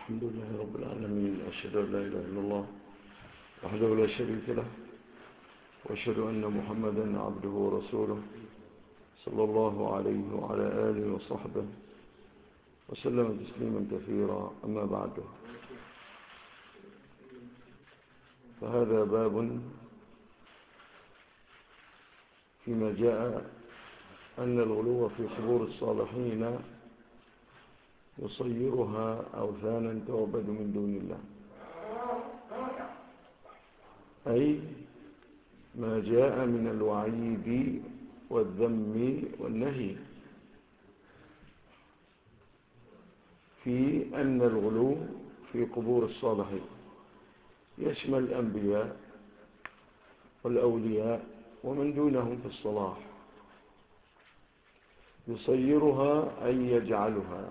الحمد لله رب العالمين، أشهد أن لا إله إلا الله وحده لا شريك له، وأشهد أن محمدا عبده ورسوله صلى الله عليه وعلى آله وصحبه وسلم تسليما كثيرا. أما بعد، فهذا باب فيما جاء أن الغلو في قبور الصالحين يصيرها أوثانا تعبد من دون الله، أي ما جاء من الوعيد والذم والنهي في أن الغلو في قبور الصالحين يشمل الأنبياء والأولياء ومن دونهم في الصلاح، يصيرها أي يجعلها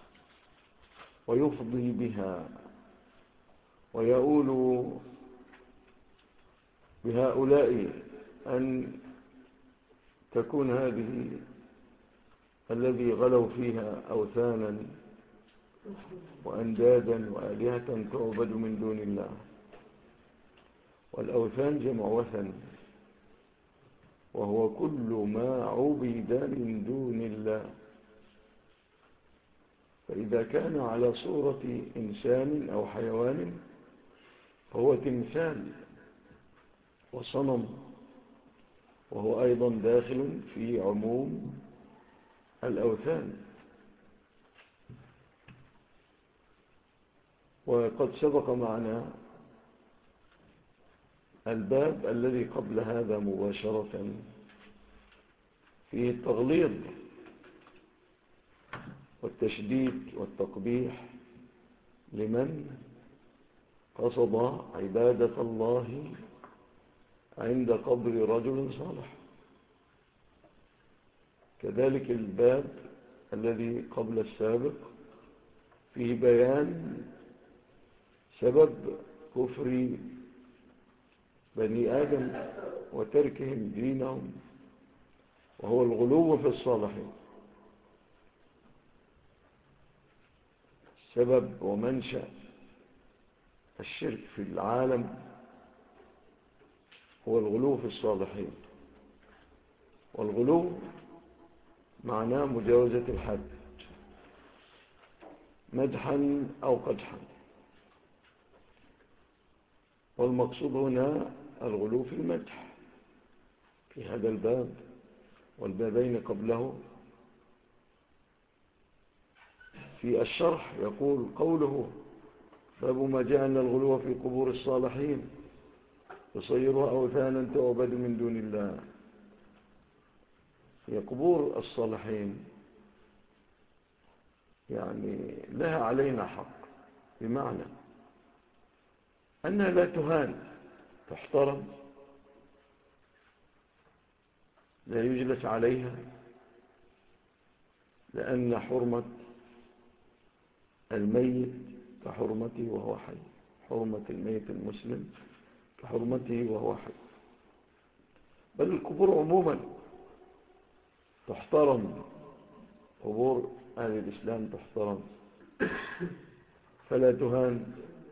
ويفضي بها ويؤول بهؤلاء أن تكون هذه الذي غلوا فيها أوثانا وأندادا وآلهة تعبد من دون الله. والأوثان جمع وثن، وهو كل ما عبد من دون الله، فإذا كان على صورة إنسان أو حيوان فهو تمثال وصنم، وهو أيضا داخل في عموم الأوثان. وقد سبق معنا الباب الذي قبل هذا مباشرة فيه التغليظ والتشديد والتقبيح لمن قصد عبادة الله عند قبر رجل صالح. كذلك الباب الذي قبل السابق فيه بيان سبب كفر بني آدم وتركهم دينهم، وهو الغلو في الصالحين. سبب ومنشأ الشرك في العالم هو الغلو في الصالحين، والغلو معناه مجاوزة الحد مدحا أو قدحا، والمقصود هنا الغلو في المدح في هذا الباب والبابين قبله. في الشرح يقول قوله باب ما جاء أن الغلو في قبور الصالحين يصيرها أوثانا تعبد من دون الله. هي قبور الصالحين يعني لها علينا حق، بمعنى أنها لا تهان، تحترم، لا يجلس عليها، لأن حرمة الميت كحرمته وهو حي، حرمة الميت المسلم كحرمته وهو حي. بل القبور عموما تحترم، قبور أهل الإسلام تحترم فلا تهان،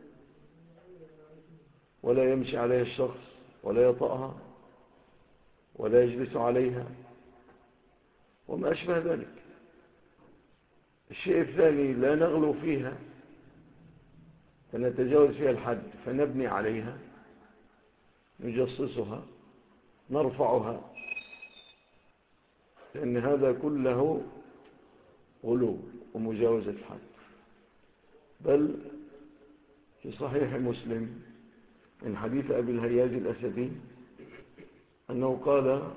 ولا يمشي عليها الشخص ولا يطأها ولا يجلس عليها وما أشبه ذلك. الشيء الثاني، لا نغلو فيها فنتجاوز فيها الحد فنبني عليها، نجصصها، نرفعها، لأن هذا كله غلو ومجاوزة الحد. بل في صحيح مسلم من حديث أبي الهياج الأسدي أنه قال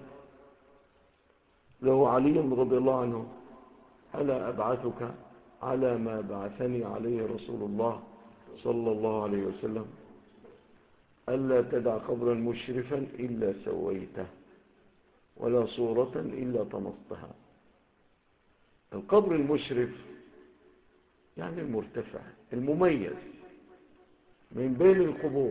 له علي رضي الله عنه: ألا أبعثك على ما بعثني عليه رسول الله صلى الله عليه وسلم، ألا تدع قبرا مشرفا إلا سويته ولا صورة إلا طمستها. القبر المشرف يعني المرتفع المميز من بين القبور،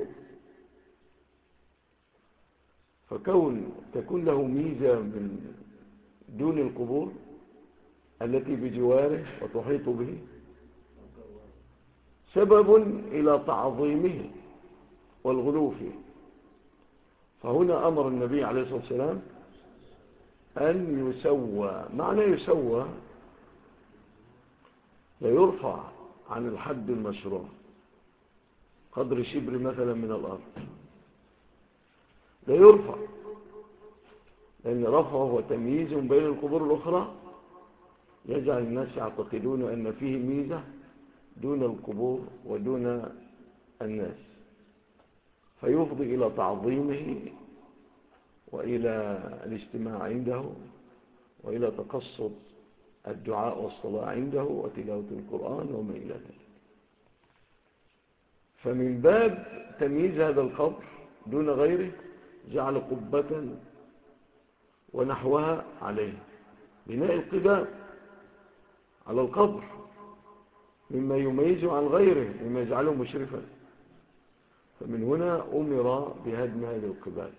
فكون تكون له ميزة من دون القبور التي بجواره وتحيط به سبب إلى تعظيمه والغلو فيه. فهنا أمر النبي عليه الصلاة والسلام أن يسوى. معنى يسوى لا يرفع عن الحد المشروع قدر شبر مثلا من الأرض، لا يرفع، لأن رفعه هو تمييز بين القبور الأخرى يجعل الناس يعتقدون أن فيه ميزة دون القبور ودون الناس، فيفضي إلى تعظيمه وإلى الاجتماع عنده وإلى تقصد الدعاء والصلاة عنده وتلاوة القرآن وما إلى ذلك. فمن باب تمييز هذا القبر دون غيره جعل قبة ونحوها عليه، بناء القباب على القبر مما يميزه عن غيره، مما يجعله مشرفا. فمن هنا أمر بهدم هذه القباب.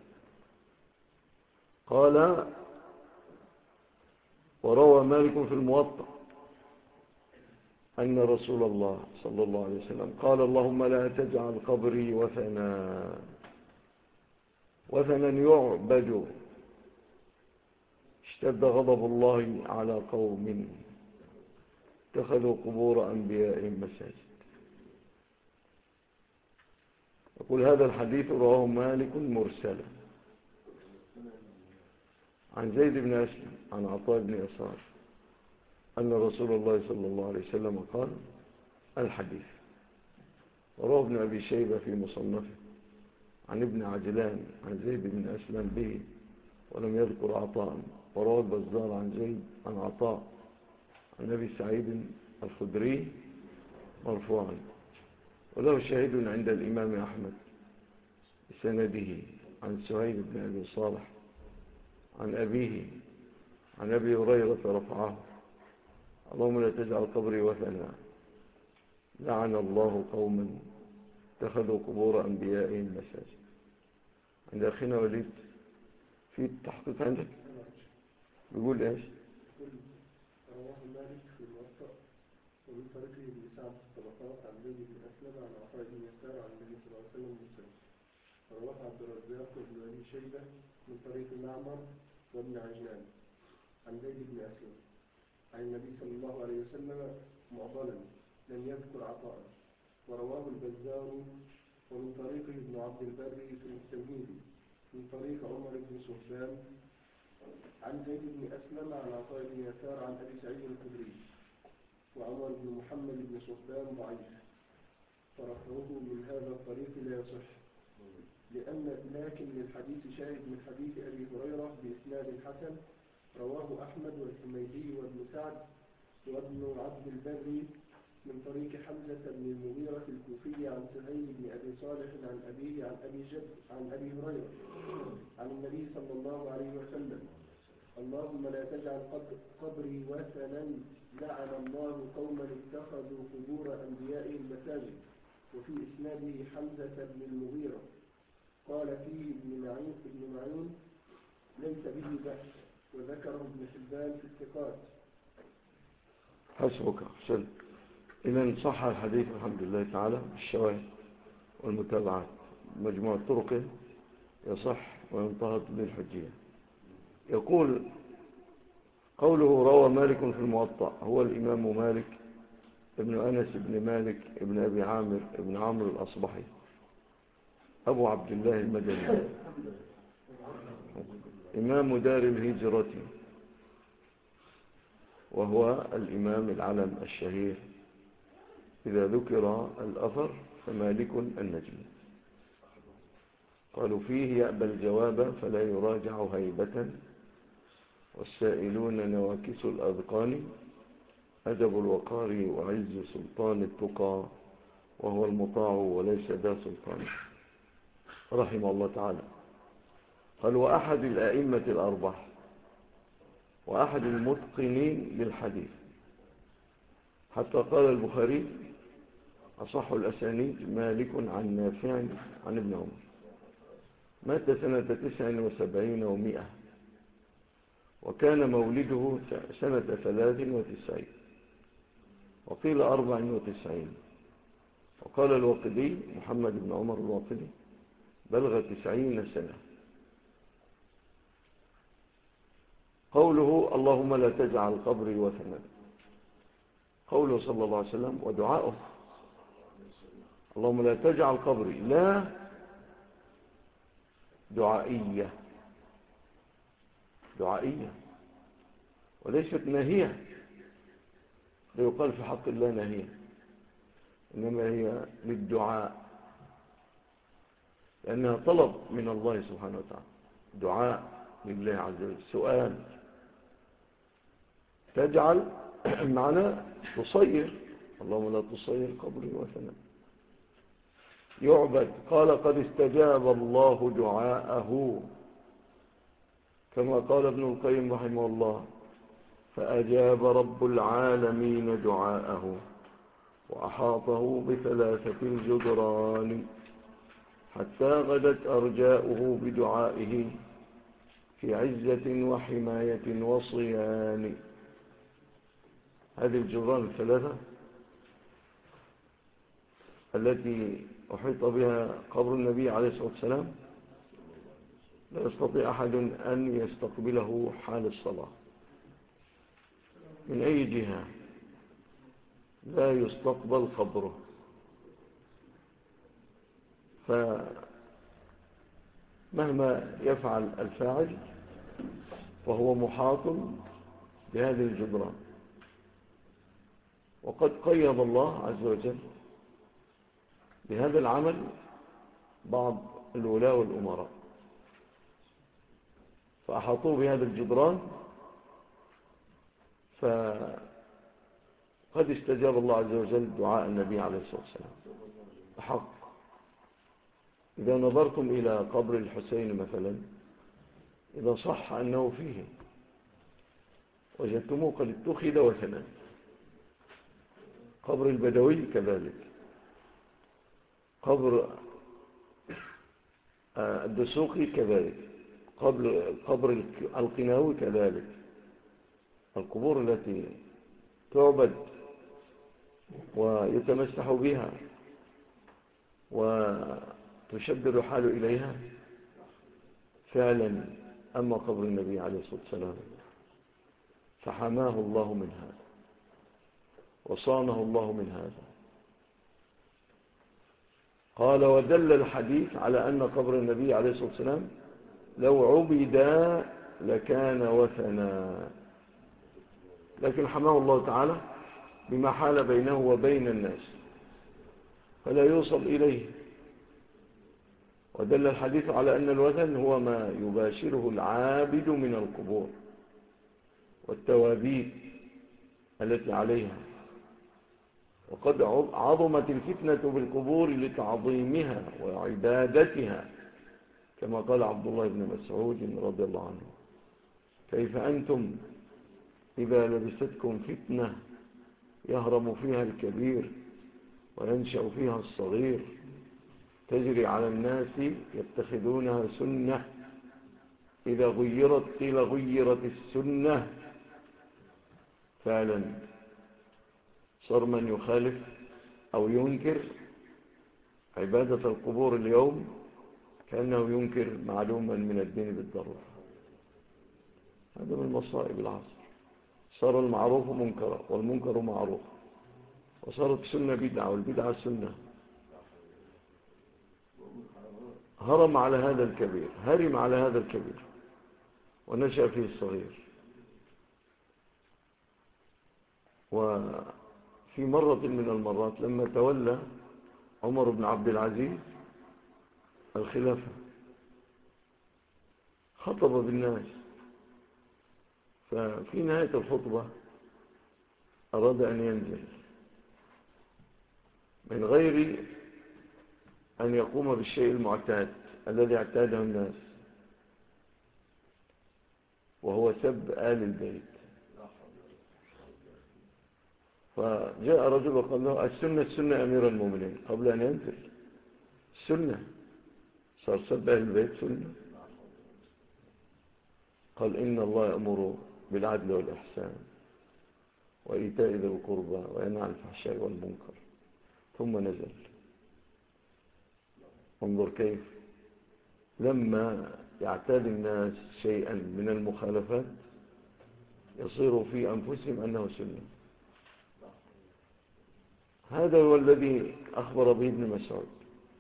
قال: وروى مالك في الموطأ أن رسول الله صلى الله عليه وسلم قال: اللهم لا تجعل قبري وثنا يعبد. اشتد غضب الله على قوم اتخذوا قبور أنبيائهم مساجد. يقول: هذا الحديث رواه مالك مرسلا عن زيد بن أسلم عن عطاء بن يسار أن رسول الله صلى الله عليه وسلم قال الحديث. ورواه ابن أبي شيبة في مصنفه عن ابن عجلان عن زيد بن أسلم به ولم يذكر عطاء. ورواه البزار عن زيد عن عطاء عن أبي سعيد الخدري مرفوعا، وله شاهد عند الإمام أحمد بسنده عن سهيل بن أبي صالح عن أبيه عن أبي هريرة رفعه: اللهم لا تجعل قبري وثنا لعن الله قوما اتخذوا قبور أنبيائهم مساجد. عند أخينا وليد في التحقيق عندك بيقول إيش؟ رواه مالك في الموطأ ومن طريقه ابن سعد في الطبقات عن زيد بن أسلم عن عطاء بن يسار عن النبي صلى الله عليه وسلم مرسلا. رواه عبد الرزاق وابن أبي شيبة من طريق معمر وابن عجلان عن زيد بن أسلم عن النبي صلى الله عليه وسلم معضلا لم يذكر عطاء. ورواه البزار ومن طريقه ابن عبد البر في التمهيد من طريق عمر بن صهبان عن زيد بن أسلم عن عطاء بن يسار عن أبي سعيد الخدري. وعمر بن محمد بن صهبان ضعيف، فرفعه من هذا الطريق لا يصح، لكن للحديث شاهد من حديث أبي هريرة بإسناد حسن رواه أحمد والحميدي وابن سعد وابن عبد البر من طريق حمزة بن المغيرة الكوفي عن سهيل بن أبي صالح عن أبيه عن أبي هريرة عن النبي صلى الله عليه وسلم: اللهم لا تجعل قبري وثنا لعن الله قوما اتخذوا قبور أنبيائهم مساجد. وفي إسناده حمزة بن المغيرة. قال فيه ابن معين ليس به بأس، وذكره ابن حبان في الثقات. حسبك أحسن. إذن صح الحديث الحمد لله تعالى بالشواهد والمتابعات مجموعة طرقه يصح وينتهض بالحجية. يقول قوله روى مالك في الموطأ هو الإمام مالك ابن أنس بن مالك ابن أبي عامر ابن عمرو الأصبحي أبو عبد الله المدني إمام دار الهجرة، وهو الإمام العلم الشهير إذا ذكر الأثر فمالك النجم. قالوا فيه يأبى الجواب فلا يراجع هيبة، والسائلون نواكس الأذقان، أدب الوقار وعز سلطان التقى، وهو المطاع وليس ذا سلطان، رحمه الله تعالى. قال وأحد الأئمة الأربعة وأحد المتقنين للحديث، حتى قال البخاري أصح الأسانيد مالك عن نافع عن ابن عمر. مات سنة 79 و100، وكان مولده سنة 93 وقيل 94. وقال الواقدي محمد بن عمر الواقدي بلغ 90 سنة. قوله اللهم لا تجعل قبري وثنا، قوله صلى الله عليه وسلم ودعاؤه اللهم لا تجعل قبري، لا دعائية وليست ناهية، لا يقال في حق الله ناهية، إنما هي للدعاء، لأنها طلب من الله سبحانه وتعالى، دعاء لله عز وجل، سؤال. تجعل معنى تصير، اللهم لا تصير قبري وثنا يعبد. قال قد استجاب الله دعاءه، كما قال ابن القيم رحمه الله فأجاب رب العالمين دعاءه وأحاطه بثلاثة الجدران حتى غدت أرجاؤه بدعائه في عزة وحماية وصيان. هذه الجدران الثلاثة التي أحيط بها قبر النبي عليه الصلاة والسلام لا يستطيع أحد أن يستقبله حال الصلاة من أي جهة، لا يستقبل قبره. فمهما يفعل الفاعل وهو محاط بهذه الجدران. وقد قيض الله عز وجل بهذا العمل بعض الولاة والأمراء فأحاطوا بهذا الجدران، فقد استجاب الله عز وجل دعاء النبي عليه الصلاة والسلام حق. إذا نظرتم إلى قبر الحسين مثلا، إذا صح أنه فيه وجدتموه قد اتخذ وثنا، قبر البدوي كذلك، قبر الدسوقي كذلك، قبر القناوي كذلك. القبور التي تعبد ويتمسح بها وتشد الرحال إليها فعلا. أما قبر النبي عليه الصلاة والسلام فحماه الله من هذا وصانه الله من هذا. قال ودل الحديث على أن قبر النبي عليه الصلاة والسلام لو عبد لكان وثنا، لكن حماه الله تعالى بما حال بينه وبين الناس فلا يوصل إليه. ودل الحديث على أن الوثن هو ما يباشره العابد من القبور والتوابيت التي عليها. وقد عظمت الفتنة بالقبور لتعظيمها وعبادتها، كما قال عبد الله بن مسعود رضي الله عنه كيف أنتم إذا لبستكم فتنة يهرم فيها الكبير وينشأ فيها الصغير تجري على الناس يتخذونها سنة، إذا غيرت قيل غيرت السنة. فعلا صار من يخالف أو ينكر عبادة القبور اليوم كأنه ينكر معلوما من الدين بالضرورة. هذا من مصائب العصر. صار المعروف منكرا والمنكر معروف، وصارت السنة بدعة والبدعة سنة. هرم على هذا الكبير ونشأ فيه الصغير. وفي مرة من المرات لما تولى عمر بن عبد العزيز الخلافة خطب بالناس، ففي نهاية الخطبة أراد أن ينزل من غير أن يقوم بالشيء المعتاد الذي اعتاده الناس، وهو سب آل البيت. فجاء رجل وقال له السنة أمير المؤمنين، قبل أن ينزل السنة صار سب آل البيت سنة. قال إن الله يأمر بالعدل والإحسان وإيتاء ذي القربى وينهى عن الفحشاء والمنكر. ثم نزل. انظر كيف لما يعتاد الناس شيئا من المخالفات يصير في أنفسهم أنه سنة. هذا هو الذي أخبر به ابن مسعود: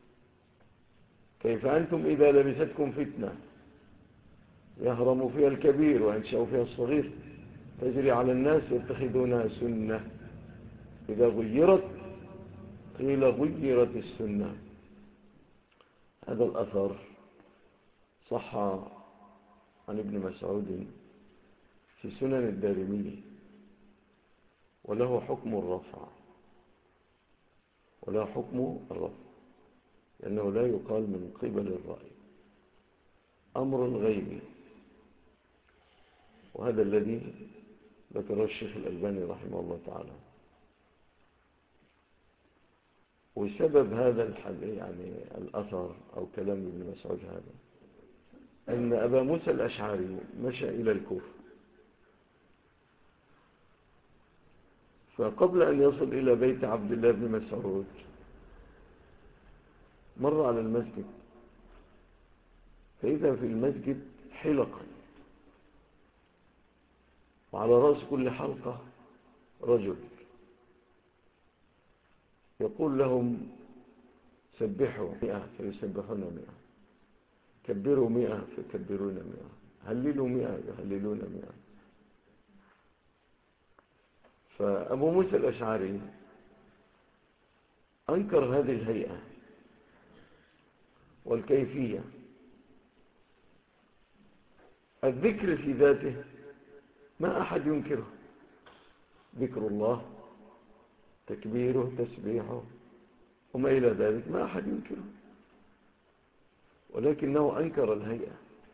كيف أنتم إذا لبستكم فتنة يهرم فيها الكبير وينشأ فيها الصغير تجري على الناس يتخذونها سنة، إذا غيرت قيل غيرت السنة. هذا الأثر صح عن ابن مسعود في سنن الدارمي، وله حكم الرفع، وله حكم الرفع، لأنه لا يقال من قبل الرأي، أمر غيبي. وهذا الذي ذكره الشيخ الألباني رحمه الله تعالى. وسبب هذا يعني الأثر أو كلام ابن مسعود هذا أن أبا موسى الأشعري مشى إلى الكوفة، فقبل أن يصل إلى بيت عبد الله بن مسعود مر على المسجد، فإذا في المسجد حلقا، وعلى رأس كل حلقة رجل يقول لهم: سبحوا 100 فيسبحون 100، كبروا 100 فيكبرون 100، هللوا 100 يهللون 100. فأبو موسى الأشعري أنكر هذه الهيئة والكيفية. الذكر في ذاته ما أحد ينكره، ذكر الله تكبيره تسبيحه وما إلى ذلك ما أحد ينكره، ولكنه أنكر الهيئة،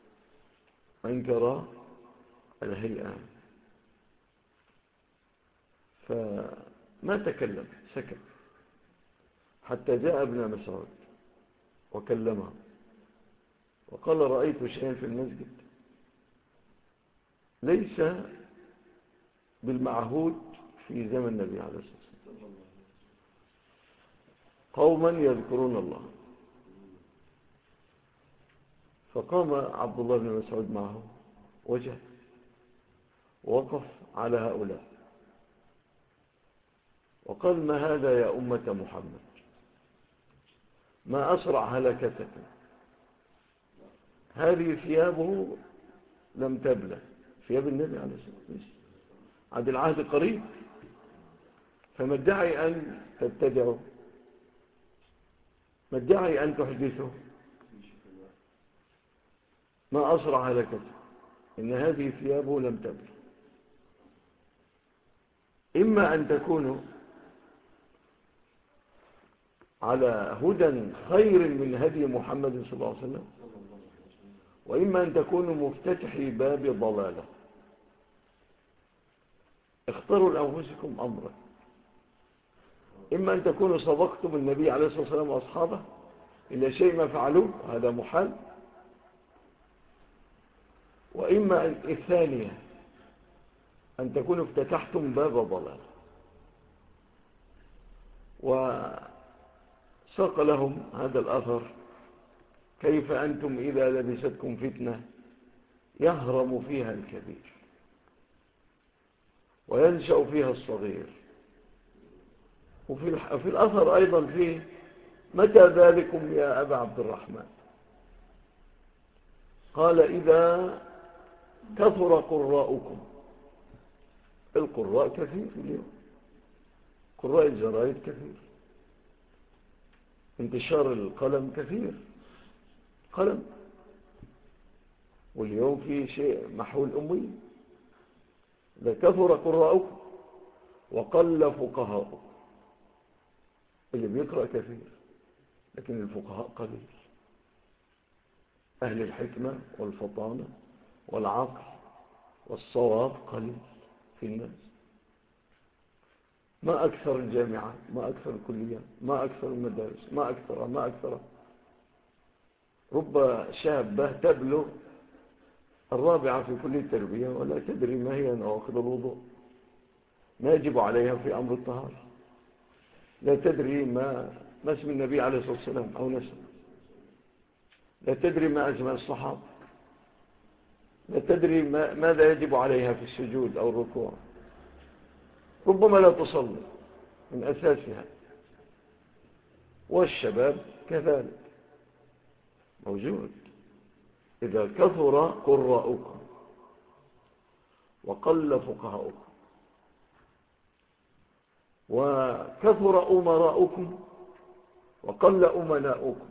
أنكر الهيئة، فما تكلم، سكت حتى جاء ابن مسعود وكلمه وقال: رأيت شيئا في المسجد ليس بالمعهود في زمن النبي عليه الصلاة والسلام، قوما يذكرون الله. فقام عبد الله بن مسعود معه وجاء ووقف على هؤلاء وقال: ما هذا يا أمة محمد؟ ما أسرع هلكتكم؟ هذه ثيابه لم تبلى، ثياب النبي عليه الصلاة والسلام عاد العهد قريب، فما ادعي أن تبتدعوا؟ ما ادعي أن تحدثوا؟ ما أسرع هلكتكم؟ إن هذه ثيابه لم تبلى. إما أن تكونوا على هدى خير من هدي محمد صلى الله عليه وسلم، وإما أن تكونوا مفتتحي باب ضلالة. اختاروا لأنفسكم أمرا: إما أن تكونوا سبقتم النبي عليه الصلاة والسلام وأصحابه إلى شيء ما فعلوه، هذا محال، وإما الثانية أن تكونوا افتتحتم باب ضلال. وساق لهم هذا الأثر: كيف أنتم إذا لبستكم فتنة يهرم فيها الكبير وينشأ فيها الصغير. وفي الأثر أيضا فيه: متى ذلكم يا أبا عبد الرحمن؟ قال: إذا كثر قراءكم. القراء كثير اليوم، قراء الجرائد كثير، انتشار القلم كثير، قلم، واليوم في شيء محو الأمية. إذا كثر قراءكم وقل فقهاؤكم. اللي بيقرأ كثير لكن الفقهاء قليل، أهل الحكمة والفطانة والعقل والصواب قليل في الناس. ما أكثر الجامعات، ما أكثر الكليات، ما أكثر المدارس، ما أكثر. رب شابة تبلغ 4 في كلية التربية ولا تدري ما هي نواقض الوضوء، ما يجب عليها في أمر الطهارة. لا تدري ما اسم النبي عليه الصلاة والسلام أو نسب، لا تدري ما أسماء الصحابة، لا تدري ماذا يجب عليها في السجود أو الركوع، ربما لا تصلي من أساسها. والشباب كذلك موجود. إذا كثر قراؤكم وقل فقهاؤكم وكثر أمراؤكم وقل أمناؤكم،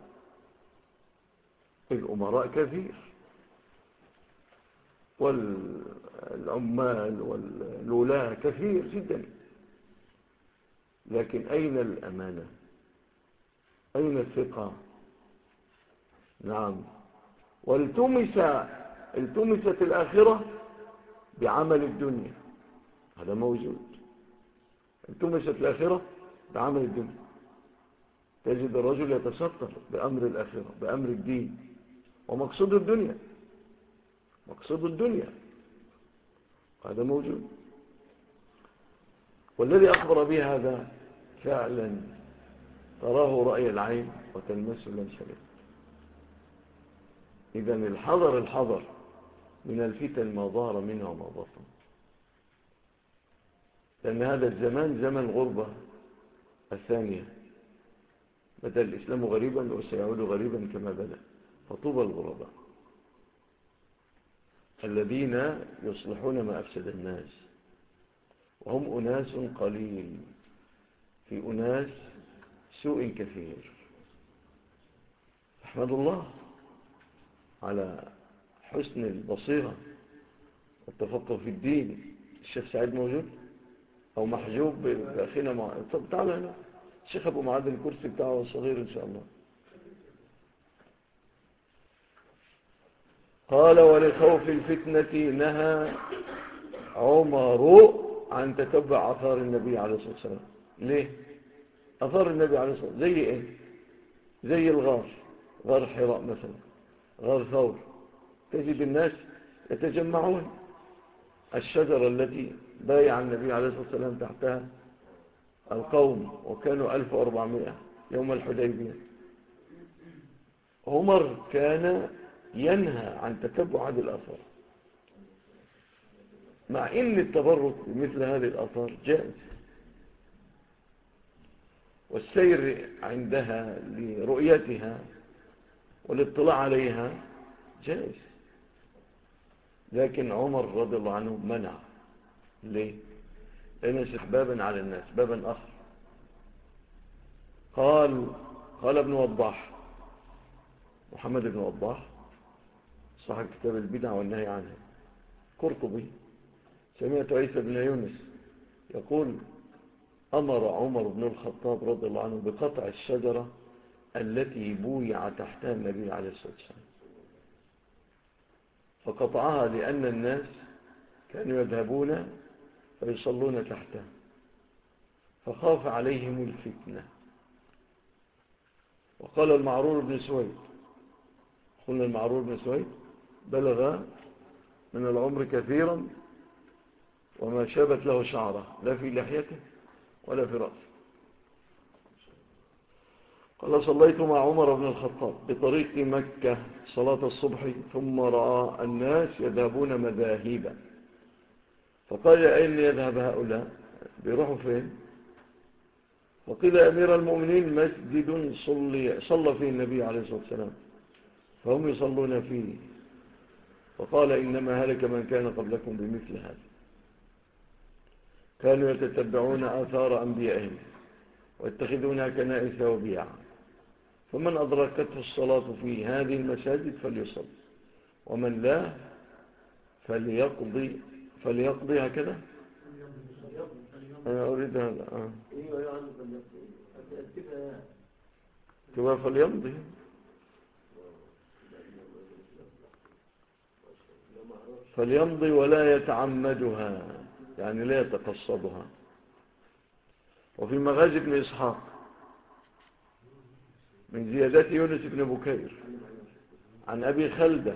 الأمراء كثير والعمال والولاة كثير جدا، لكن أين الأمانة؟ أين الثقة؟ نعم. التمست الآخرة بعمل الدنيا، هذا موجود. التمست الآخرة بعمل الدنيا، تجد الرجل يتستر بأمر الآخرة بأمر الدين، ومقصود الدنيا، مقصود الدنيا، هذا موجود. والذي أخبر به هذا فعلا تراه رأي العين وتلمسه لمسه. إذن الحذر من الفتن ما ظهر منها وما بطن، لأن هذا الزمان زمن غربة الثانية، بدأ الإسلام غريبا وسيعود غريبا كما بدأ، فطوبى الغرباء الذين يصلحون ما أفسد الناس، وهم أناس قليل في أناس سوء كثير. أحمد الله على حسن البصيرة والتفقه في الدين. الشيخ سعيد موجود أو محجوب بأخينا طب تعالوا هنا، الشيخ أبو معاذ الكرسي بتاعه صغير إن شاء الله. قال ولخوف الفتنة نهى عمر عن تتبع أثار النبي عليه الصلاة والسلام. ليه؟ أثار النبي عليه الصلاة والسلام زي إيه؟ زي الغار، غار حراء مثلا، غار ثور، تجد الناس يتجمعون. الشجرة التي بايع النبي عليه الصلاة والسلام تحتها القوم، وكانوا 1400 يوم الحديبية. عمر كان ينهى عن تتبع هذه الآثار، مع إن التبرك بمثل هذه الآثار جائز، والسير عندها لرؤيتها والاطلاع عليها جائز، لكن عمر رضي الله عنه منع. ليه؟ لأن استحبابا على الناس بابا آخر. قال ابن وضاح، محمد بن وضاح صاحب كتاب البدع والنهي عنها، قرطبي، سمعت عيسى بن يونس يقول أمر عمر بن الخطاب رضي الله عنه بقطع الشجرة التي بويع تحتها النبي عليه الصلاة والسلام، فقطعها لأن الناس كانوا يذهبون فيصلون تحتها، فخاف عليهم الفتنة. وقال المعرور بن سويد، قلنا المعرور بن سويد بلغ من العمر كثيرا وما شابت له شعره لا في لحيته ولا في رأسه. قال صليت مع عمر بن الخطاب بطريق مكة صلاة الصبح، ثم رأى الناس يذهبون مذاهبا، فقال أين يذهب هؤلاء؟ بيروحوا فين؟ فقيل أمير المؤمنين مسجد صلى فيه النبي عليه الصلاة والسلام فهم يصلون فيه. فقال إنما هلك من كان قبلكم بمثل هذا، كانوا يتتبعون آثار أنبيائهم ويتخذونها كنائس وبيعا، فمن أدركته الصلاة في هذه المساجد فليصل، ومن لا فليقضي هكذا. أنا أريد هذا كما فليمضي، فليمضي ولا يتعمدها، يعني لا يتقصدها. وفي مغازي بن إسحاق من زيادات يونس بن بكير عن أبي خالد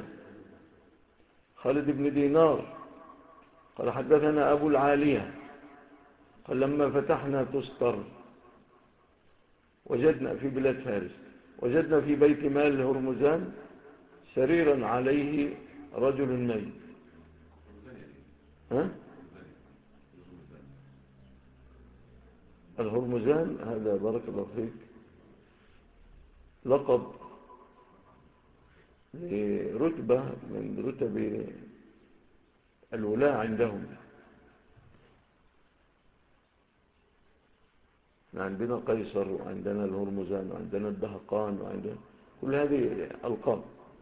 بن دينار قال حدثنا أبو العالية قال لما فتحنا تستر وجدنا في بلاد فارس، وجدنا في بيت مال هرمزان سريرا عليه رجل ميت. ها؟ الهرمزان هذا بارك الله فيك لقب لرتبة من رتب الولاة عندهم. عندنا قيصر وعندنا الهرمزان وعندنا الدهقان وعندنا كل هذه ألقاب.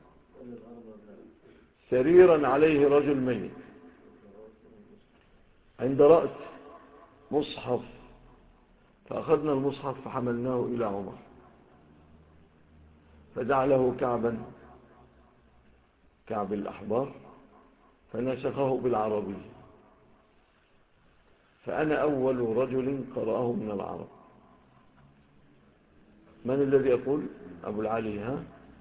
سريرا عليه رجل ميت عند رأس مصحف، فأخذنا المصحف فحملناه إلى عمر فجعله كعب الأحبار فنسخه بالعربية، فأنا أول رجل قرأه من العرب. من الذي يقول؟ أبو العلي. ها؟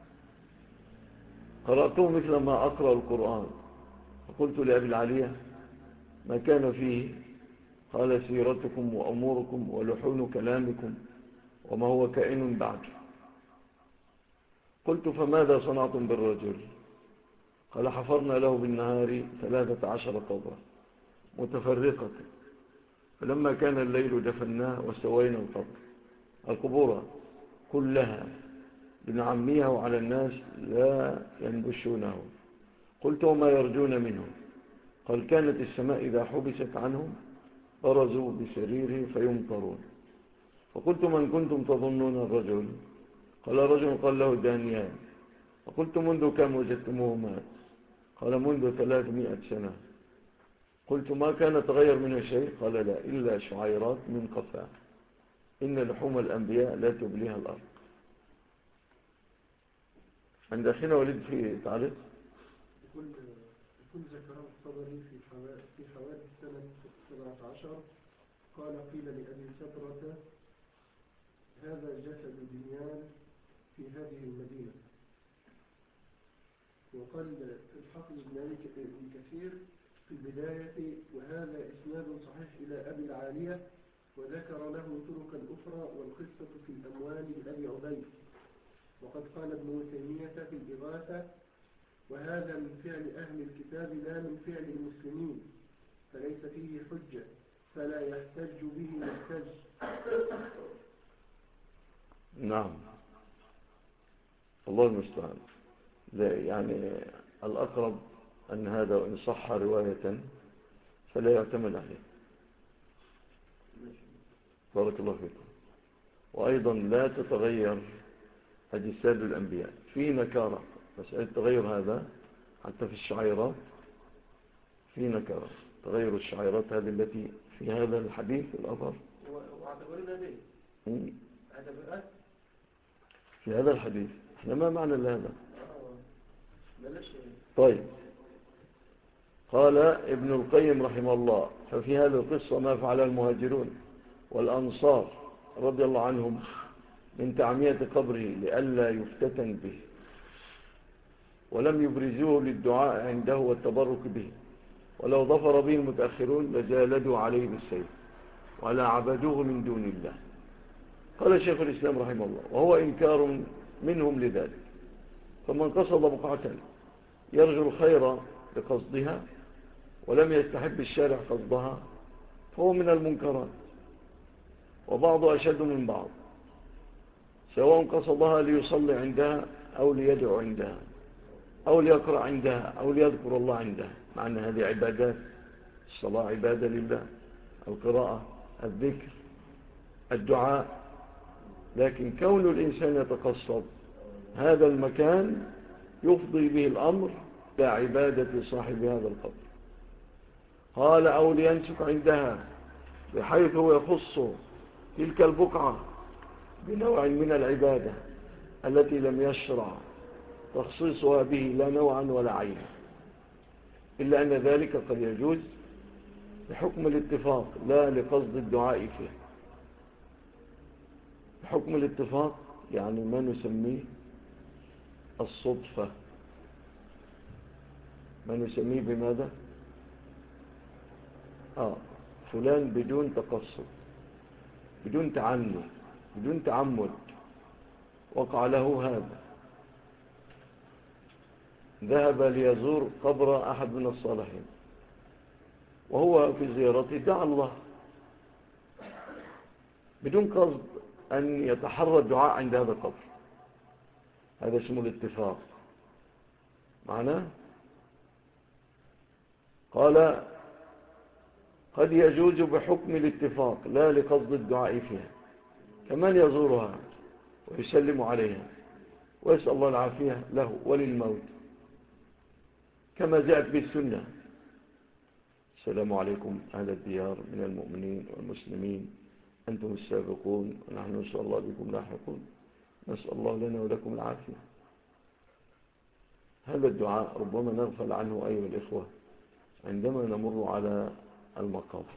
قرأته مثل ما أقرأ القرآن، فقلت لأبي العلي ما كان فيه؟ قال سيرتكم وأموركم ولحون كلامكم وما هو كائن بعد. قلت فماذا صنعتم بالرجل؟ قال حفرنا له بالنهار 13 قبرا متفرقة، فلما كان الليل دفناه وسوينا القبور كلها لنعميه على الناس لا ينبشونه. قلت وما يرجون منه؟ قال كانت السماء إذا حبست عنهم برزوا بسريره فيمطرون. فقلت من كنتم تظنون الرجل؟ قال رجل قال له دانيال. فقلت منذ كم وجدتموه مات؟ قال منذ 300 سنة. قلت ما كان تغير منه شيء؟ قال لا إلا شعيرات من قفاه، إن لحوم الأنبياء لا تبليها الأرض. عند أخينا وليد في تعليق يكون ذكره الطبري في حوادث سنة 17 قال قيل لأبي سبرة هذا جسد بنيان في هذه المدينة. وقال الحافظ ابن كثير في البداية وهذا إسناد صحيح إلى أبي العالية، وذكر له طرقا أخرى والقصة في الأموال لأبي عبيد. وقد قال ابن تيمية في الإغاثة وهذا من فعل أهل الكتاب لا من فعل المسلمين، فليس فيه حجة فلا يحتج به محتج. نعم الله المستعان. يعني الأقرب أن هذا وإن صح رواية فلا يعتمد عليه. بارك الله فيكم. وأيضا لا تتغير أجساد الأنبياء في نكارة، مسألة تغير هذا حتى في الشعيرات في نكارة. تغير الشعيرات هذه التي في هذا الحديث الأثر واعتبرنا به اعتبرت في هذا الحديث احنا ما معنى لهذا؟ بلاش. طيب قال ابن القيم رحمه الله ففي هذه القصة ما فعل المهاجرون والأنصار رضي الله عنهم من تعمية قبره لئلا يفتتن به، ولم يبرزوه للدعاء عنده والتبرك به، ولو ظفر به المتأخرون لجالدوا عليه بالسيف ولا عبدوه من دون الله. قال شيخ الإسلام رحمه الله وهو إنكار منهم لذلك، فمن قصد بقعة يرجو الخير لقصدها ولم يستحب الشارع قصدها فهو من المنكرات، وبعض أشد من بعض، سواء قصدها ليصلي عندها أو ليدعو عندها أو ليقرأ عندها أو ليذكر الله عندها، مع أن هذه عبادات. الصلاة عبادة لله، القراءة، الذكر، الدعاء. لكن كون الإنسان يتقصد هذا المكان يفضي به الأمر إلى عبادة صاحب هذا القبر. قال أو لينسك عندها بحيث يخص تلك البقعة بنوع من العبادة التي لم يشرع تخصيصها به لا نوعا ولا عينا، إلا أن ذلك قد يجوز بحكم الاتفاق لا لقصد الدعاء فيه. بحكم الاتفاق يعني ما نسميه الصدفة، ما نسميه بماذا؟ فلان بدون تقصد بدون تعني بدون تعمد وقع له هذا، ذهب ليزور قبر أحد من الصالحين، وهو في زيارته دعا الله بدون قصد أن يتحرى الدعاء عند هذا القبر. هذا اسمه الاتفاق. معناه قال قد يجوز بحكم الاتفاق لا لقصد الدعاء فيها، كمان يزورها ويسلم عليها ويسأل الله العافية له وللموت، كما جاءت به السنة: السلام عليكم أهل الديار من المؤمنين والمسلمين، أنتم السابقون ونحن إن شاء الله بكم لاحقون، نسأل الله لنا ولكم العافية. هذا الدعاء ربما نغفل عنه أيها الإخوة عندما نمر على المقابر.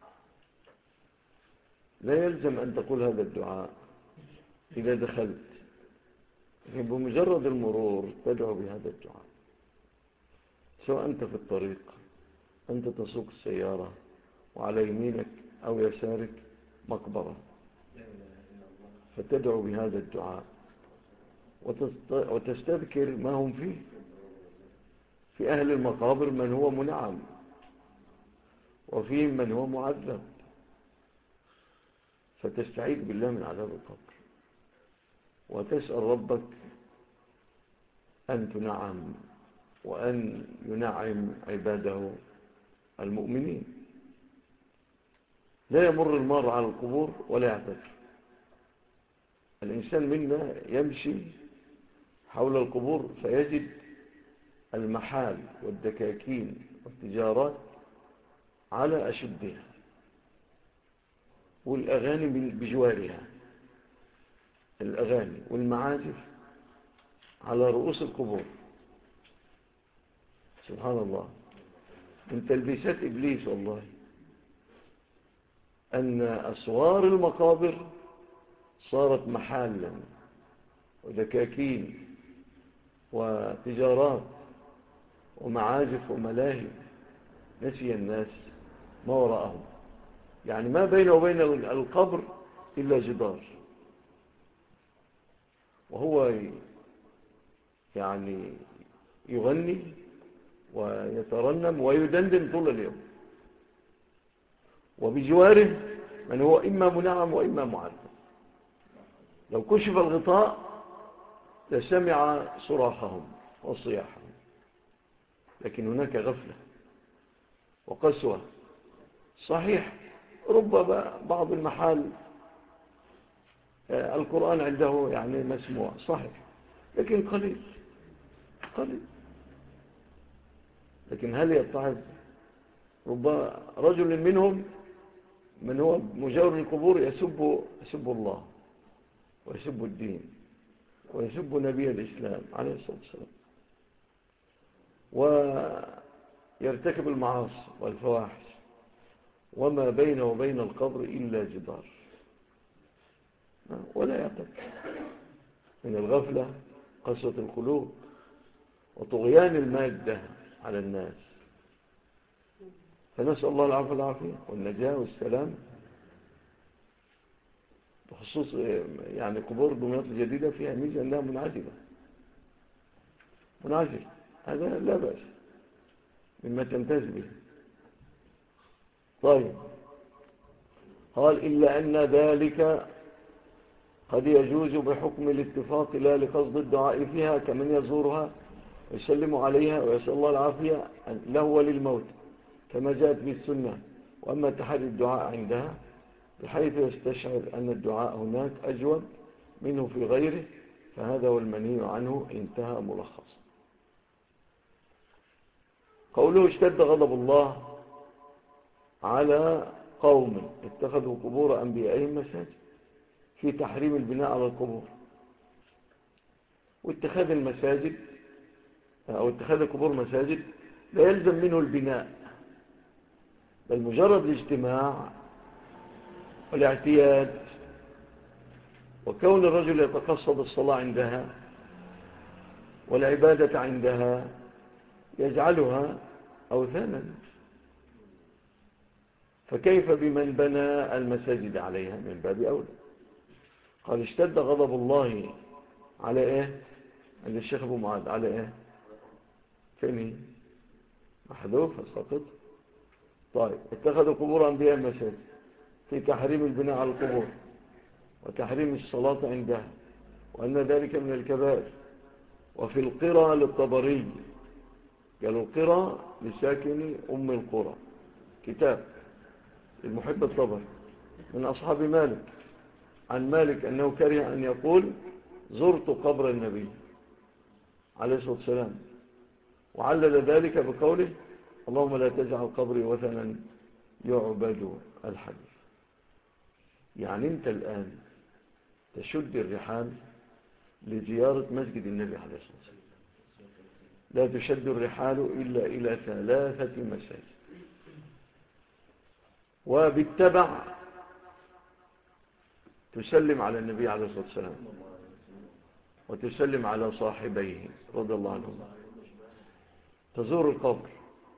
لا يلزم أن تقول هذا الدعاء إذا دخلت، لكن بمجرد المرور تدعو بهذا الدعاء، سواء أنت في الطريق، أنت تسوق السيارة وعلى يمينك أو يسارك مقبرة، فتدعو بهذا الدعاء وتستذكر ما هم فيه. في أهل المقابر من هو منعم، وفيهم من هو معذب، فتستعيذ بالله من عذاب القبر وتسأل ربك أن تنعم وأن ينعم عباده المؤمنين. لا يمر المار على القبور ولا يعتذر. الإنسان منا يمشي حول القبور فيجد المحال والدكاكين والتجارات على أشدها، والأغاني بجوارها، الأغاني والمعازف على رؤوس القبور. سبحان الله، من تلبيسات إبليس والله أن أسوار المقابر صارت محالا ودكاكين وتجارات ومعازف وملاهي. نسي الناس ما وراءهم، يعني ما بينه وبين القبر إلا جدار، وهو يعني يغني ويترنم ويدندن طول اليوم، وبجواره من هو إما منعم وإما معذب. لو كشف الغطاء لسمع صراخهم وصياحهم، لكن هناك غفلة وقسوة. صحيح ربما بعض المحال القرآن عنده يعني مسموع، صحيح، لكن قليل. لكن هل يتعظ؟ ربما رجل منهم من هو مجاور القبور يسب الله ويسب الدين ويسب نبي الإسلام عليه الصلاة والسلام، ويرتكب المعاصي والفواحش، وما بينه وبين القبر إلا جدار، ولا يعتقد. من الغفلة قسوة القلوب وطغيان المادة على الناس. فنسأل الله العافية والعافية والنجاة والسلام. بخصوص يعني قبور دمياط الجديدة فيها ميزة أنها منعزلة، هذا لا بأس مما تمتاز به. طيب، قال إلا أن ذلك قد يجوز بحكم الاتفاق لا لقصد الدعاء فيها، كمن يزورها ويسلم عليها ويسأل الله العافية له وللموت، كما جاءت به السنة. وأما تحري الدعاء عندها بحيث يستشعر أن الدعاء هناك أجود منه في غيره، فهذا هو المنهي عنه. انتهى ملخص. قوله اشتد غضب الله على قوم اتخذوا قبور أنبيائهم مساجد، في تحريم البناء على القبور. واتخاذ المساجد أو اتخاذ القبور مساجد لا يلزم منه البناء، بل مجرد الاجتماع والاعتياد، وكون الرجل يتقصد الصلاة عندها والعبادة عندها يجعلها أوثانا، فكيف بمن بنى المساجد عليها؟ من باب أولى. قال اشتد غضب الله على ايه عند الشيخ ابو معاذ على ايه فين محذوف سقط. طيب اتخذوا قبور انبياء مساجد في تحريم البناء على القبور وتحريم الصلاة عندها وأن ذلك من الكبائر. وفي القرى للطبري قالوا القرى لساكن أم القرى كتاب المحب الطبري من أصحاب مالك عن مالك أنه كره أن يقول زرت قبر النبي عليه الصلاة والسلام وعلل ذلك بقوله اللهم لا تجعل قبري وثنا يعبد الحديث. يعني أنت الآن تشد الرحال لزيارة مسجد النبي عليه الصلاة والسلام لا تشد الرحال إلا إلى 3 مساجد وبالتبع تسلم على النبي عليه الصلاة والسلام وتسلم على صاحبيه رضي الله عنهم تزور القبر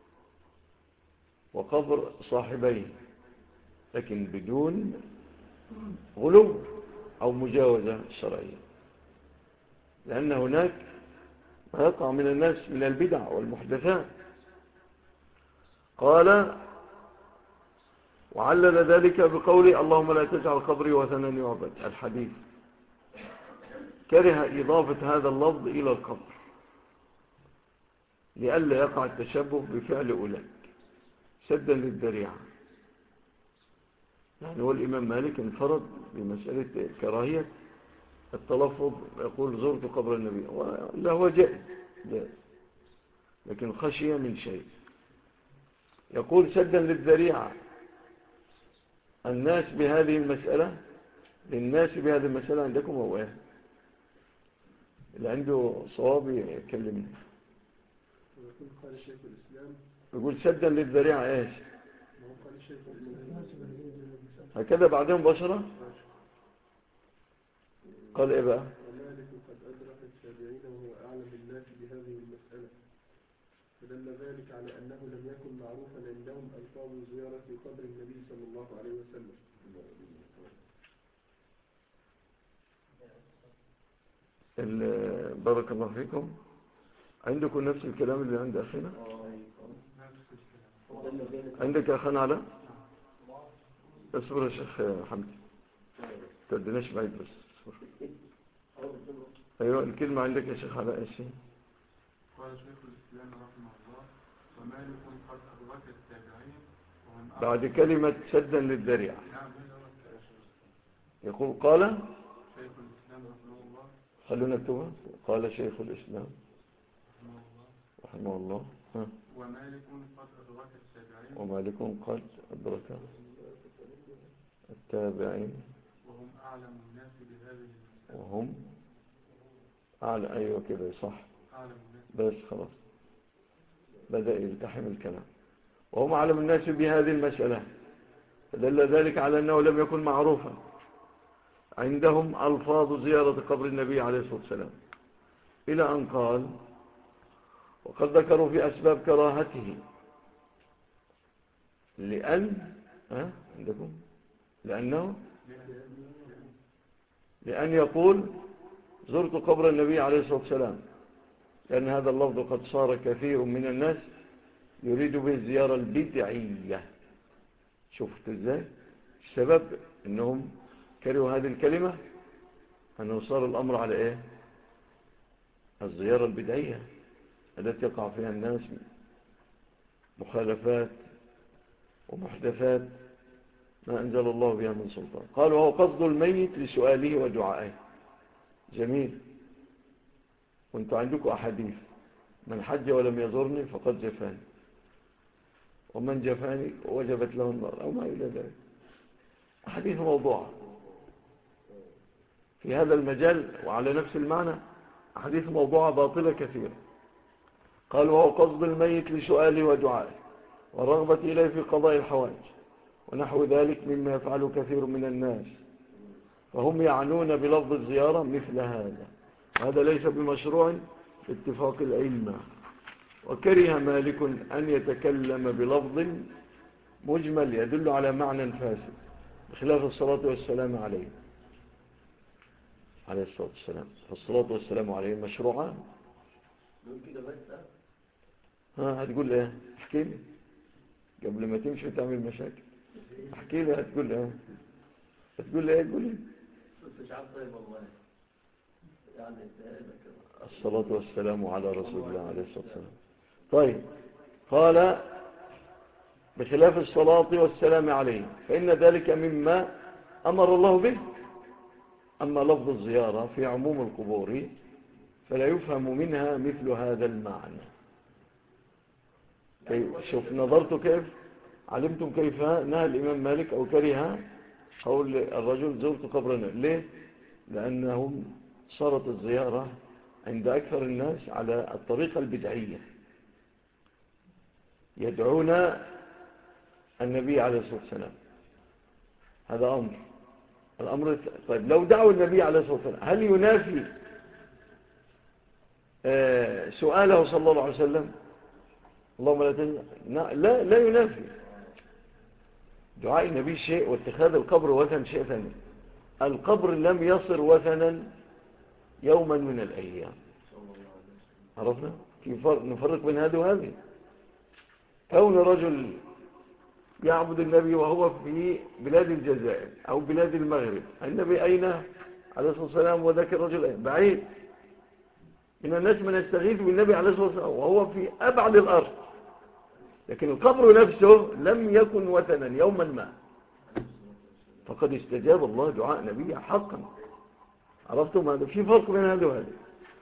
وقبر صاحبيه لكن بدون غلو أو مجاوزة شرعية لأن هناك ما يقع من الناس من البدع والمحدثات. قال وعلل ذلك بقوله اللهم لا تجعل قبري وثنا يعبد الحديث. كره إضافة هذا اللفظ إلى القبر لئلا يقع التشبه بفعل أولئك سدا للذريعة. يعني هو الإمام مالك انفرد بمسألة كراهية التلفظ يقول زرت قبر النبي لا هو جائز لكن خشية من شيء. يقول سدا للذريعة الناس بهذه المسألة للناس بهذه المسألة عندكم هو ايه اللي عنده صواب يكلمني. قال شيخ الإسلام يقول سدا للذريعة ايش قال شيخ الإسلام هكذا بعدين بشرة قال ايه بقى ومالك قد أدرك التابعين وهو أعلم الناس بهذه المسألة فدل ذلك على أنه لم يكن معروفا عندهم ألفاظ زيارة قبر النبي صلى الله عليه وسلم. بارك الله فيكم. عندكم نفس الكلام اللي عند أخينا عندك أخنا على اصبر يا شيخ حمدي تدناش بعيد بس اصبر. أيوة الكلمة عندك يا شيخ على ايش قال شيخ الإسلام رحمه الله ومالك قد أدرك التابعين وهم بعد كلمة سدا للذريعة يقول قال شيخ الإسلام رحمه الله خلونا نكتبها قال شيخ الإسلام رحمه الله ومالك قد أدرك التابعين ومالك قد أدرك التابعين وهم أعلم الناس بهذه المسألة وهم أعلى أيوة كده صح أعلم الناس بس خلاص بدأ يلتحم الكلام وهم أعلم الناس بهذه المسألة فدل ذلك على أنه لم يكن معروفا عندهم ألفاظ زيارة قبر النبي عليه الصلاة والسلام إلى أن قال وقد ذكروا في أسباب كراهته عندكم لأن يقول زرت قبر النبي عليه الصلاة والسلام لأن هذا اللفظ قد صار كثير من الناس يريد به الزيارة البدعية. شفت ازاي السبب انهم كرهوا هذه الكلمة انه صار الامر على ايه الزيارة البدعية التي يقع فيها الناس مخالفات ومحدثات ما أنزل الله بها من سلطان. قال وهو قصد الميت لسؤاله ودعائه. جميل. وانتوا عندكم أحاديث من حج ولم يزورني فقد جفاني ومن جفاني وجبت له النار أو ما إلى ذلك. أحاديث موضوعة في هذا المجال وعلى نفس المعنى أحاديث موضوعة باطلة كثيرة. قال وهو قصد الميت لسؤاله ودعائه والرغبة إليه في قضاء الحوائج ونحو ذلك مما يفعل كثير من الناس فهم يعنون بلفظ الزيارة مثل هذا وهذا ليس بمشروع باتفاق الأئمة. وكره مالك أن يتكلم بلفظ مجمل يدل على معنى فاسد بخلاف الصلاة والسلام عليه عليه الصلاة والسلام، فالصلاة والسلام عليه مشروعان. دول كده بس. هتقول ايه؟ احكي لي قبل ما تمشي وتعمل مشاكل. احكي لي هتقول ايه؟ هتقول لي ايه؟ قول لي. بس مش عارف طيب والله يعني الصلاة والسلام على رسول الله عليه الصلاة والسلام. طيب، قال بخلاف الصلاة والسلام عليه فإن ذلك مما أمر الله به. أما لفظ الزيارة في عموم القبور فلا يفهم منها مثل هذا المعنى. شوف نظرت كيف علمتم كيف نهى الإمام مالك أو كره قول الرجل زرت قبرنا. ليه؟ لأنهم صارت الزيارة عند أكثر الناس على الطريقة البدعية، يدعون النبي عليه الصلاة والسلام. هذا الأمر. طيب لو دعوا النبي عليه الصلاة والسلام هل ينافي سؤاله صلى الله عليه وسلم؟ اللهم لا تنسى. لا ينافي. دعاء النبي شيء واتخاذ القبر وثن شيء ثاني. القبر لم يصر وثنا يوما من الأيام. عرفنا كيف نفرق بين هذا وهذه. كون رجل يعبد النبي وهو في بلاد الجزائر أو بلاد المغرب، النبي أين عليه الصلاة والسلام وذاك الرجل أين؟ بعيد. من الناس من يستغيث بالنبي عليه الصلاة والسلام وهو في أبعد الأرض، لكن القبر نفسه لم يكن وثنا يوما ما، فقد استجاب الله دعاء نبي حقا. عرفتم هذا؟ في فرق بين هذا وهذا.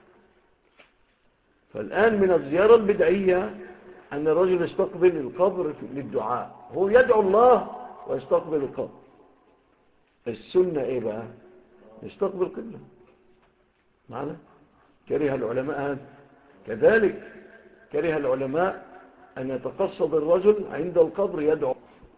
فالآن من الزيارة البدعية أن الرجل يستقبل القبر للدعاء، هو يدعو الله ويستقبل القبر. السنة إيه بقى؟ يستقبل قبله. معنا؟ كره العلماء هذا. كذلك كره العلماء أن يتقصد الرجل عند القبر يدعو.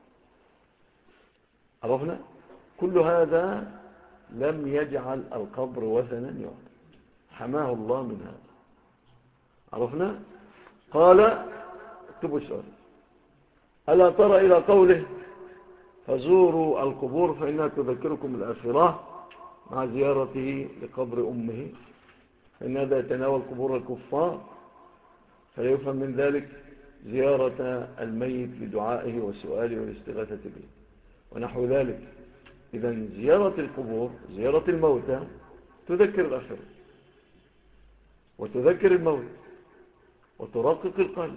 عرفنا؟ كل هذا لم يجعل القبر وثنا يعبد، حماه الله من هذا. عرفنا؟ قال اكتبوا السؤال. ألا ترى إلى قوله فزوروا القبور فإنها تذكركم الآخرة مع زيارته لقبر أمه، فإن هذا يتناول قبور الكفار، فلا يفهم من ذلك زيارة الميت لدعائه وسؤاله والاستغاثة به ونحو ذلك. إذن زيارة القبور، زيارة الموتى تذكر الآخرة وتذكر الموت وترقق القلب.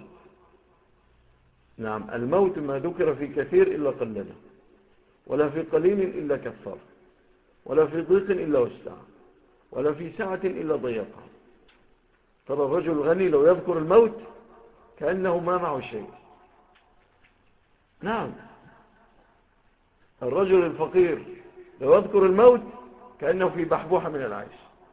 نعم، الموت ما ذكر في كثير إلا قلله، ولا في قليل إلا كثر، ولا في ضيق إلا وسع، ولا في سعة إلا ضيقها. ترى الرجل الغني لو يذكر الموت كأنه ما معه شيء. نعم، الرجل الفقير لو يذكر الموت كأنه في بحبوحة من العيش.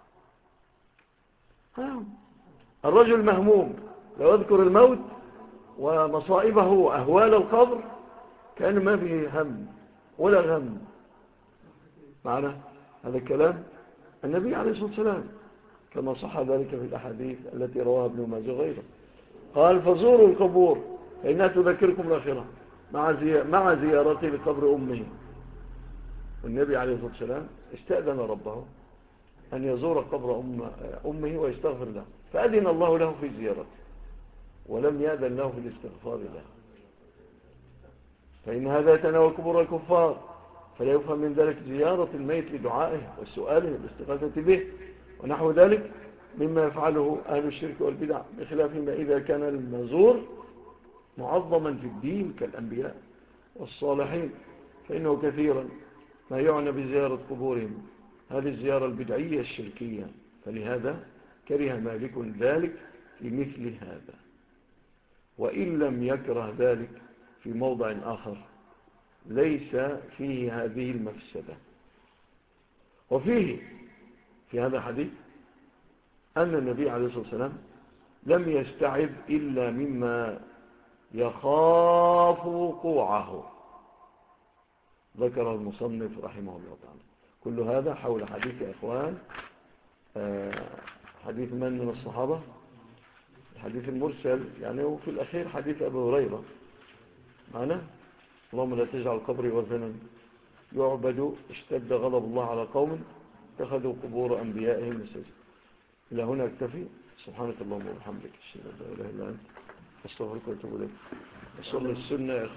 نعم، الرجل المهموم لو يذكر الموت ومصائبه وأهوال القبر كأنه ما فيه هم ولا غم. معنا هذا الكلام النبي عليه الصلاة والسلام كما صح ذلك في الأحاديث التي رواها ابن ماجه غيره. قال فزوروا القبور فإنها تذكركم الآخرة مع زيارته لقبر أمه. والنبي عليه الصلاة والسلام استأذن ربه أن يزور قبر أمه ويستغفر له، فأذن الله له في زيارته ولم يأذن له في الاستغفار له. فإن هذا يتناول قبور الكفار، فلا يفهم من ذلك زيارة الميت لدعائه والسؤاله والاستغاثة به ونحو ذلك مما يفعله أهل الشرك والبدع، بخلاف ما إذا كان المزور معظما في الدين كالأنبياء والصالحين، فإنه كثيرا ما يعنى بزيارة قبورهم هذه الزيارة البدعية الشركية. فلهذا كره مالك ذلك في مثل هذا، وإن لم يكره ذلك في موضع آخر ليس فيه هذه المفسدة. وفيه في هذا الحديث أن النبي عليه الصلاة والسلام لم يستعذ إلا مما يخاف وقوعه، ذكر المصنف رحمه الله تعالى. كل هذا حول حديث يا أخوان حديث من الصحابة؟ الحديث المرسل يعني، وفي الأخير حديث أبي هريرة معنا. اللهم لا تجعل قبري وثنا يعبد اشتد غضب الله على قوم اتخذوا قبور أنبيائهم مساجد. إلى هنا اكتفي. سبحانك اللهم وبحمدك أشهد أن لا إله إلا أنت أستغفرك وأتوب إليك. نصلي السنة يا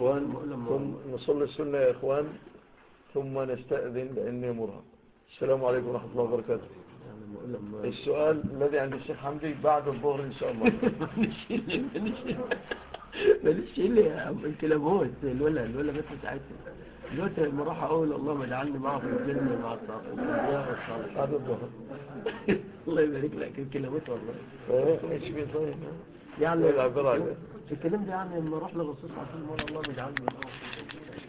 إخوان ثم نستأذن لأني مرهق. السلام عليكم ورحمة الله وبركاته. السؤال الذي عند الشيخ حمدي بعد الظهر إن شاء الله. ماليش لي يا عم الكلامات الولا بس ساعتها دلوقتي لما راح اقول اللهم اجعلني معه في الجنه مع الصالحين والصالحين بعد الظهر. الله يبارك لك الكلامات والله ايش في طيب يعني العبارة الكلام ده يعني لما اروح للرسول صلى الله عليه وسلم الله يجعلني معه